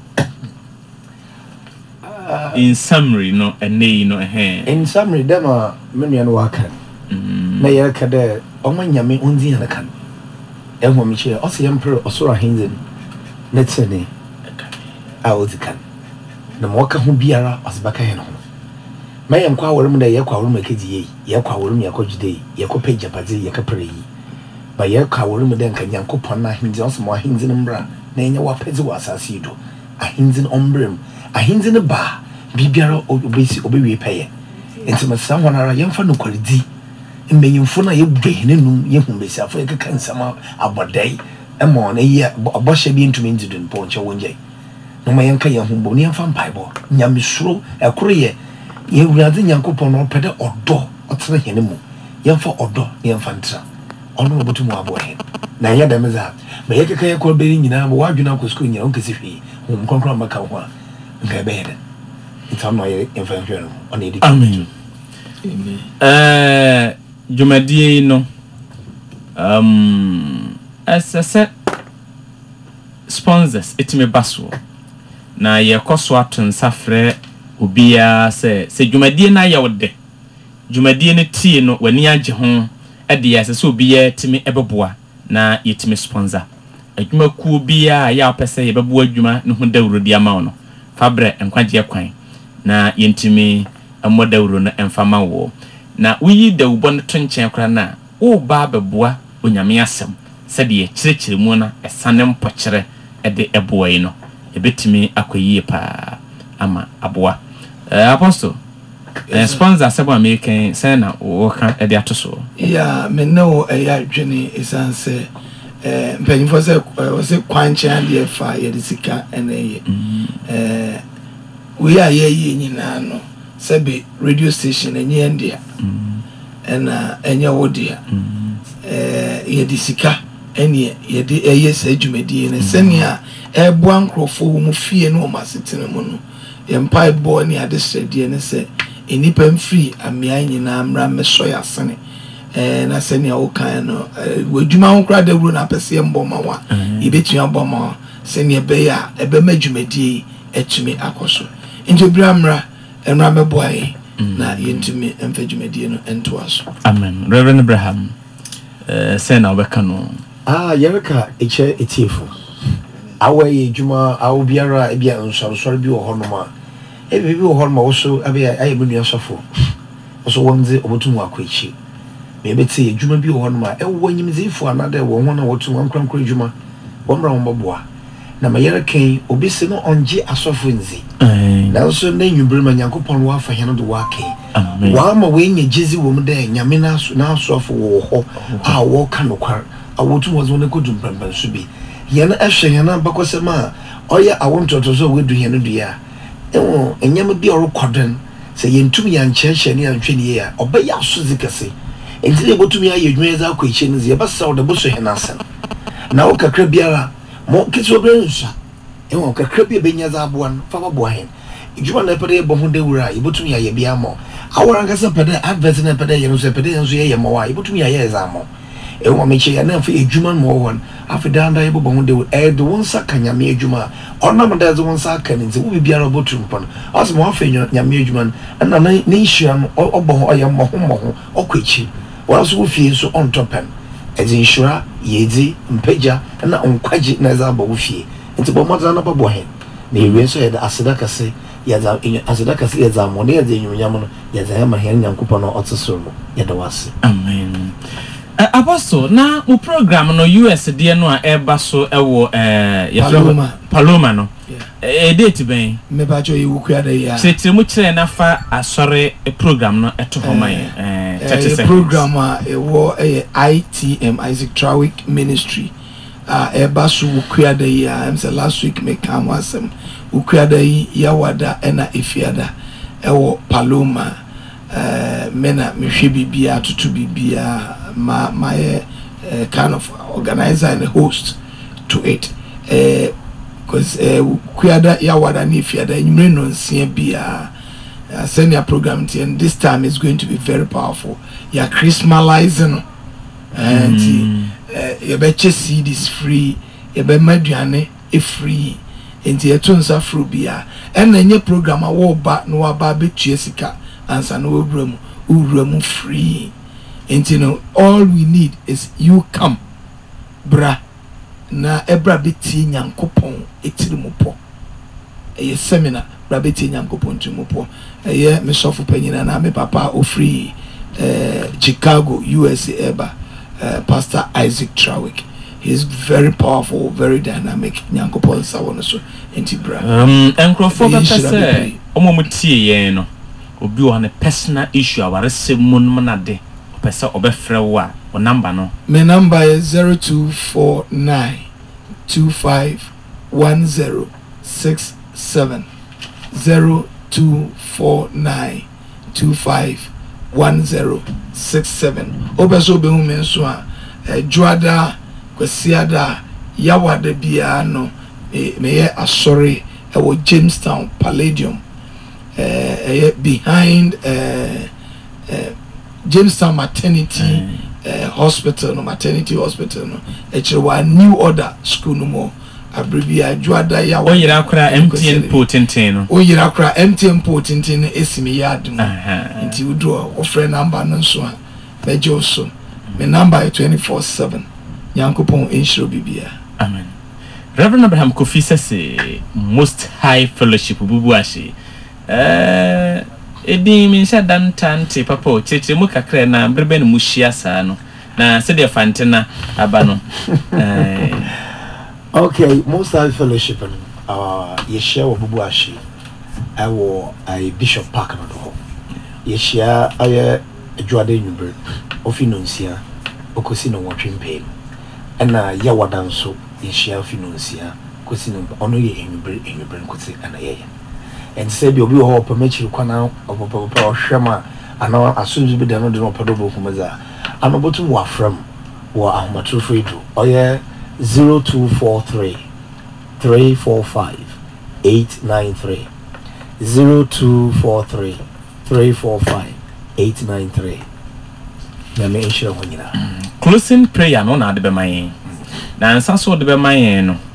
Uh, in summary, no, and nay, no, eh. In summary, them are many and worker. May I cade, or when you may undi and a can. And when Michel, or the emperor, or Sora Hinzen, let's say, I was the can. The mocker who be a as back a home. May am quite room the Yakwa room a kiddy, Yakwa room Yakoji day, Yako page a pazi, Yakapre. By your cowl, then can yanko pona hins also more hins in umbra, name your pets was as you do. A hins in umbrim, a hins in a bar, Bibiara or basic obey pay. And some someone are a young fan of quality. And may you phone a you gain in young myself, like a can somehow about day, a morn a year, a bush being to me to do poncho one day. No, my uncle young bony and fan pieball, Yamisro, a courier, you rather yanko pon or pedal or door. ɔtena hene mu yɛmfa ɔdɔ yɛmfa ntra ɔno no bɛtum aboa hɛn na ɛyɛ dɛm za ma yɛkeka yɛ kɔ bɛri nyinaa ma wadwena akɔ sukuu nyinaa wonkɛsi hwee hom kronkron maka wo ho a nka ɛbɛyɛ dɛ nti ɔno ɔyɛ yɛmfa nhwɛ no ɔno yɛdi amen ɛɛ dwumadie no um ɛsɛ sɛ sponsors etime baso na yɛkɔ so ato nsa frɛ obiara sɛ sɛ dwumadie no ayɛ wo de dwumadie no tie no w'ani agye ho ɛde yɛ sɛ sɛ obiara timi ɛbɛboa na yɛtimi sponsor adwumakuo biara yɛ apɛ sɛ yɛbɛboa adwuma no ho dawuro di ama wo no fa brɛ nkwagye kwan na yɛntimi ɛmmɔ dawuro no ɛmfa ma wo na woyi dawubɔ no to nkyɛn kora na wo ba bɛboa onyame asɛm sɛdeɛ kyerɛkyerɛ mu na ɛsane mpɔkyerɛ ɛde ɛboa yi no ebetimi akɔyie pa ama aboa uh, apostle yes, uh, sponsor sɛbɔ american sɛ na wɔka ɛde ato so ya me no ɛyɛ adwene ɛsan sɛ eh mpanyimfo sɛ wɔsɛ kwankyɛn deɛ fa yɛde sika ɛna ɛyɛ eh we a yɛyɛ nyinaa no sɛbe radio station ɛnyɛ ndia ɛna ɛnyɛ wodia eh yɛde sika ɛne yɛde ɛyɛ sɛ dwumadie ne sɛnea ɛboa nkrɔfo wɔ mu fie no ma setena mu no yɛmpa ɛbɔ ne ade hyɛdeɛ ne sɛ enipa mfiri amia nyinaa mmra mmɛsɔ yɛ asene eh na sɛnea wokan no wadwuma ho kra da wuro na apɛsɛ mbɔ ma wa yɛbɛtua bɔ ma sɛnea ɛbɛyɛ a ɛbɛma dwumadie ɛtumi akɔso nti bra mmra ɛnra mɛboa yɛ na yɛntumi ɛmfa dwumadie no ɛntoa so amen Reverend Abraham eh sɛ na wobɛka no ah yɛreka ɛkyɛ etiefo awa yɛ dwuma awo biara ebia nsɔresɔre bi wɔ hɔ nom a ebi bi wɔ hɔ nom a woso abia ayɛ bi nua sɔfo woso wɔn dze obotum akɔ akyi me ebɛte yɛ dwuma bi wɔ hɔ nom a ɛwɔ nyimdzefo anade wɔ ho na wɔtum ankrankra dwuma wɔn mra wɔn bɔboa na ma yɛreka obi se no ɔngye asɔfo nzi na nso na nwumbere ma Nyankopɔn wɔ afa hɛn do waka wa ma we nya gizi wɔ mu dɛ nyame na na asɔfo wɔ hɔ a wɔka nokwar a wɔtum wɔzo ne kodum pampan so bi yɛn ɛhwɛ yɛn abakɔsɛm a ɔyɛ awontoto so wedu yɛn dua ɛwɔ enyama bi ɔrekɔden sɛ yɛntum yɛn nkyɛnkyɛn ne antwe ne yɛ ɔbɛyɛ asozi kɛse enti ne botum yɛ adwuma yɛ akɔ ekyɛ ne zi yɛbɛsa wo de bo so hɛn asɛm na wo kakra biara mo kitso bere nsa ɛwɔ kakra bi benya za aboa no fa boa hɛn edwuma na pɛdɛ bɔ ho dawura yɛbotum yɛ yɛ bia mo awora nkasa pɛdɛ advert na pɛdɛ yɛ no so pɛdɛ nso yɛ yɛ mo wa yɛbotum yɛ yɛ za mo ɛwɔ me kyɛ na fa edwuma mo wɔ afidanda yɛ bɔ ho de ɛ de wɔn sa kanyame edwuma ɔnam da de wɔn sa ka ne nti wo biara botum pɔ no asɛ mo afa nyame edwuma no na na ne nhyia no ɔbɔ ho ɔyɛ mo ho mo ho ɔkɔ akyi wɔn so wo fie so on top pen ɛdze nhyira yɛdzi mpagya na onkwagye na za bɔ wo fie nti bɔ mo na bɔ hɛn na ewie so yɛ de aseda kase yɛdza aseda kase yɛdza mo ne yɛdze nyunyam no yɛdza yɛ ma hɛn Nyankopɔn no ɔtse so no yɛda wase amen. Uh, Apostle, na mo program no U S deɛ no a ɛba so ɛwɔ ɛɛ Paloma Paloma no eh date bɛn me ba jo yiwu kura da ya kyerɛ mu kyerɛ na fa asɔre program no ɛto hɔ ma yɛ ɛɛ thirty seconds program a ɛwɔ ɛyɛ I T M Isaac Trawick Ministry a ɛba so wukura da ya am say last week me kan wasem wukura da yi yawada ɛna efiada ɛwɔ Paloma eh mena mehwe bibia tutu bibia my my uh, kind of organizer and host to it because uh, kuada yawada ni fiada nyumre no nsia bia senior program and this time is going to be very powerful ya Christmasizing and you be C Ds free you be maduane e free enti etonsa fru bia and enye program a wo ba no aba betue sika ansa no wura mu wura mu free. And you know, all we need is you come, bra. Na ebra beti nyankopon etirimupo. Eye seminar bra beti nyankopon tirimupo. Eye me sofu penyina na me papa ofri eh Chicago U S A eba uh, Pastor Isaac Trawick. He's very powerful, very dynamic. Nyankopon sawono so enti bra. Um enkrofo pese omo mutie ye no. Obi wo na personal issue aware semon manade. Pesa obefre wo a o number no my number is zero two four nine two five one zero six seven zero two four nine two five one zero six seven. Obeso be hu me so a Juada Kwesiada Yawada Biano me ye asori e wo Jamestown Palladium uh, behind uh, uh, Jamestown Maternity mm. uh, Hospital no maternity hospital no actually new order school no more abribia Juada Yawa o yira kra M T N potentin no o yira kra M T N potentin no esimi yad no nti udo o friend number no so a bejo so my number is twenty-four seven Yankopon inshiro bibia. Amen. Reverend Abraham Kofi says most high fellowship bubu ashi eh edi mi sha dan tante papa cheche mu kakra na brebe no muhia saa no na se de fantena aba no eh okay, most high fellowship uh ye share wo bubu ashi awo a Bishop Park no do ye share aye adwade nyumbre ofi no nsia okosi no wotwempe na ya wadanso ye share ofi no nsia kosi no ono ye enyumbre enyumbre nkosi ana ye and say bi obi ho opamachiri kwana opopopo ohwema ana asunzu bi dano de no pedobo kumaza ano botum wa from wa ahmatru fredo oye zero two four three three four five eight nine three zero two four three three four five eight nine three. Na me ensure honyina closing prayer no na de be mayen na nsa so de be mayen no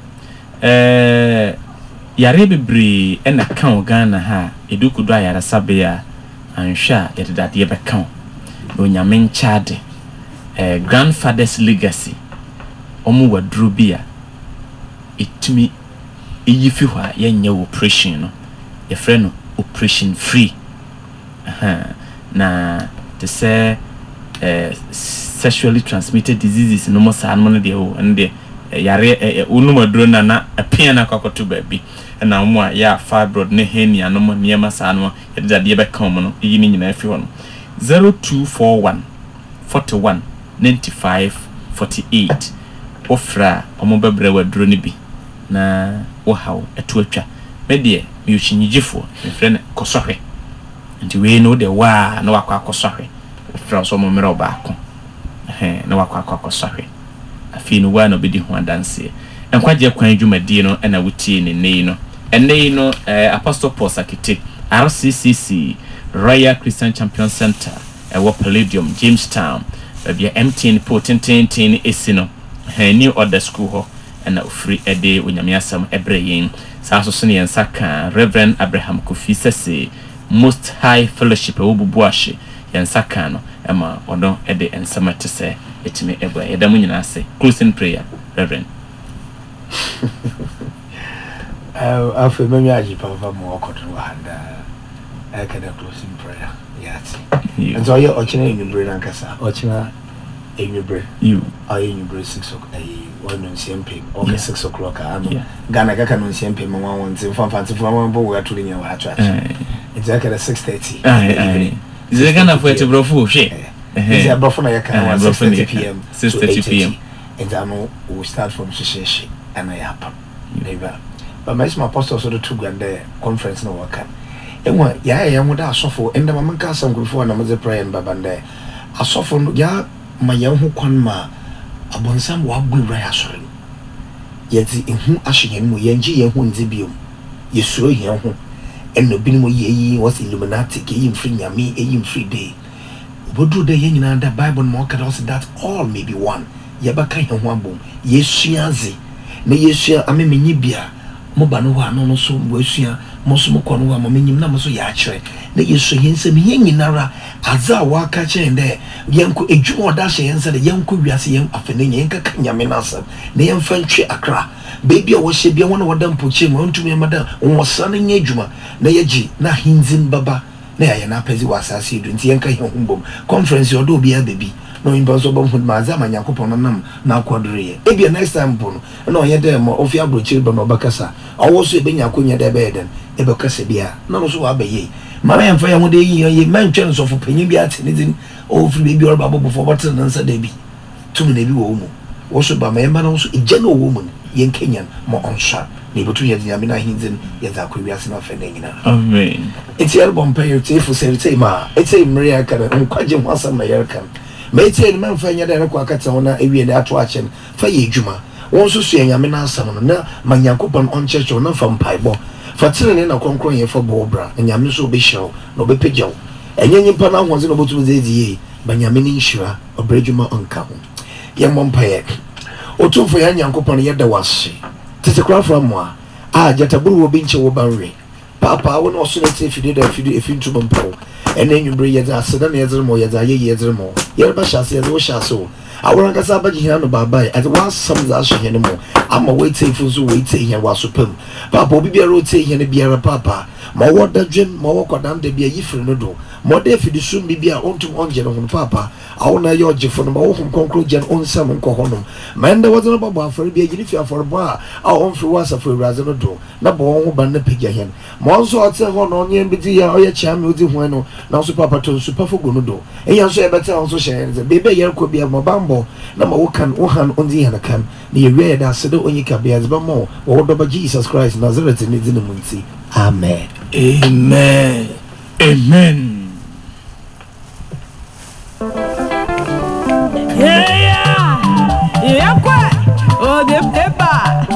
eh yare bebre e na kan Ghana ha edukudo ayara sabia anhwa yedade be kan onyame nchade eh grandfather's legacy omu wadru bia itimi eyifi hwa yenye operation no ye frɛ no operation free aha na to say uh, sexually transmitted diseases no more san no de o ande yare unuma dro na na apia na kwakoto baabi na mo a ya fibroid ne hernia no mo niema san no yede dade be kan mo no yi ni nyina afi ho no zero two four one four one nine five four eight ofra omo bebre wadro ni bi na wo hawo eto atwa me de me yoshinyigifo me frɛ kosohwe nti we no de wa na wakwa kosohwe ofra so mo mero ba ko eh na wakwa kosohwe afi no wa no bedi ho adanse enkwaje kwan dwumadi no na wutie ne nei no ennei no eh, Apostle Paul Sakite R C C C Royal Christian Champion Center e wo Palladium Jamestown bia M T N potententin esi no eh, new order school ho na ofri ede onyame asam ebreyin sa so ne yensa ka Reverend Abraham Kofi sese most high fellowship wo bubu ahye yensa ka no ema odon ede ensama tese etime eba yeda mu nyina ase closing prayer Reverend. uh afa memi aji papa mo okoto wanda I can closing prayer yes and so you ochina enyumbre na nkasa ochina enyumbre you are enyumbre six o'clock one on C M P okay six o'clock ano Ghana kaka no C M P mo wan nti fanfa nti fanfa bo wa tuli nya wa atwa it's like at six thirty ai ai is it Ghana for it brofo hwe is it brofo na yaka six thirty p m six thirty p m and I know we start from shisheshi and I happen neighbor but my apostle so the two grand conference no work enwa ya ya mu da asofo enda ma manka asam kurfo na maze prayer and babande asofo ya ma ya hu kwan ma abonsam wa gbura ya sore yeti ehu ahye mu yenji ye hu nzi biom yesuro ye hu enno binimo ye yi was illuminati ke yim free nyame e yim free day bodu de ye nyina da bible mo ka also that all may be one ye ba kan he hu abom yesuaze na yesua amenyi bia mo ba no ha no no so mo asua mo so mo kono wa mo menyim na mo so ya akere na yesu yensem ye nyinara aza wa ka chende yenko edwuma oda hye yense de yenko wiase yen afene yenka kanyame nasam na yemfa ntwe akra baby a wo hye bia wona woda mpoche mo ntumi madam wo sane nya edwuma na yeji na hinzin baba na ya na pezi wa asase edu nti yenka he humbom conference odo obi a baby no imposo bom hud ma za manyakopon nam na akwadore ye ebia next time bono na onye dem ofi abrochiri ba no bakasa owo so ebe nyakonya de be eden ebe kasa bia na no so wa baye mama yemfa ya mode yi ye mantwen so fo panyin bia ate ne din ofri be bia oba bobo fo botel na nsa da bi tumi na bi wo mu wo so ba ma yemba na wo so eje na wo mu yen Kenyan mo on sharp ni botu ye nyame na hinzin ye za kwa wiase na fa na nyina amen enti album pay you take for say ma it's a maria kan nkwaje ho asam na yer kan ma eti ni man fa nya da kwa kata ho na ewie na ato ache fa ye djuma won so so nyame na asam no na manyankopon on church na fa mpaibo fa tire ne na konkron ye fa bo bra nyame so be hyew no be pegyaw enye nyimpa na ho ze no botu ze edi banyame ni nhira obredjuma onka ho ye mompaye otumfo ya nyankopon ye da wase tete kra fra mo a a jataburu wo binche wo banwe papa wo no so na te fide da fide efintu bompo ene nwumbre ye da aseda na ye zere mo ye da ye ye zere mo ye ba shase ye wo shase o awon kasa ba ji hanu baba at one some za hye ne mo ama we te funzu we te hye wa so pam papa obi bia ro te hye ne bia papa ma wo da dwem ma wo kwadam da bia yifiri no do mo da fidi sum bibia ontum onje no papa awona ye ogefo no ma wo hom konkro je on sam nko honom ma nda wo zero baba afori bia gini fi afori bo a a on fi wasa fo ewraze no do na bo won ba na pegya hen mo nso ote ho no onye mbidi ya oye chia me odi ho no na so papa to super fo go no do eya so e beta on so share ze bebe ye ko bia mo bambo na ma wo kan wo han onzi han kan na ye we da se do onyi ka bia ze ba mo wo do ba Jesus Christ Nazareth ni dinu munti amen amen amen yeah yeah yeah kwa oh de papa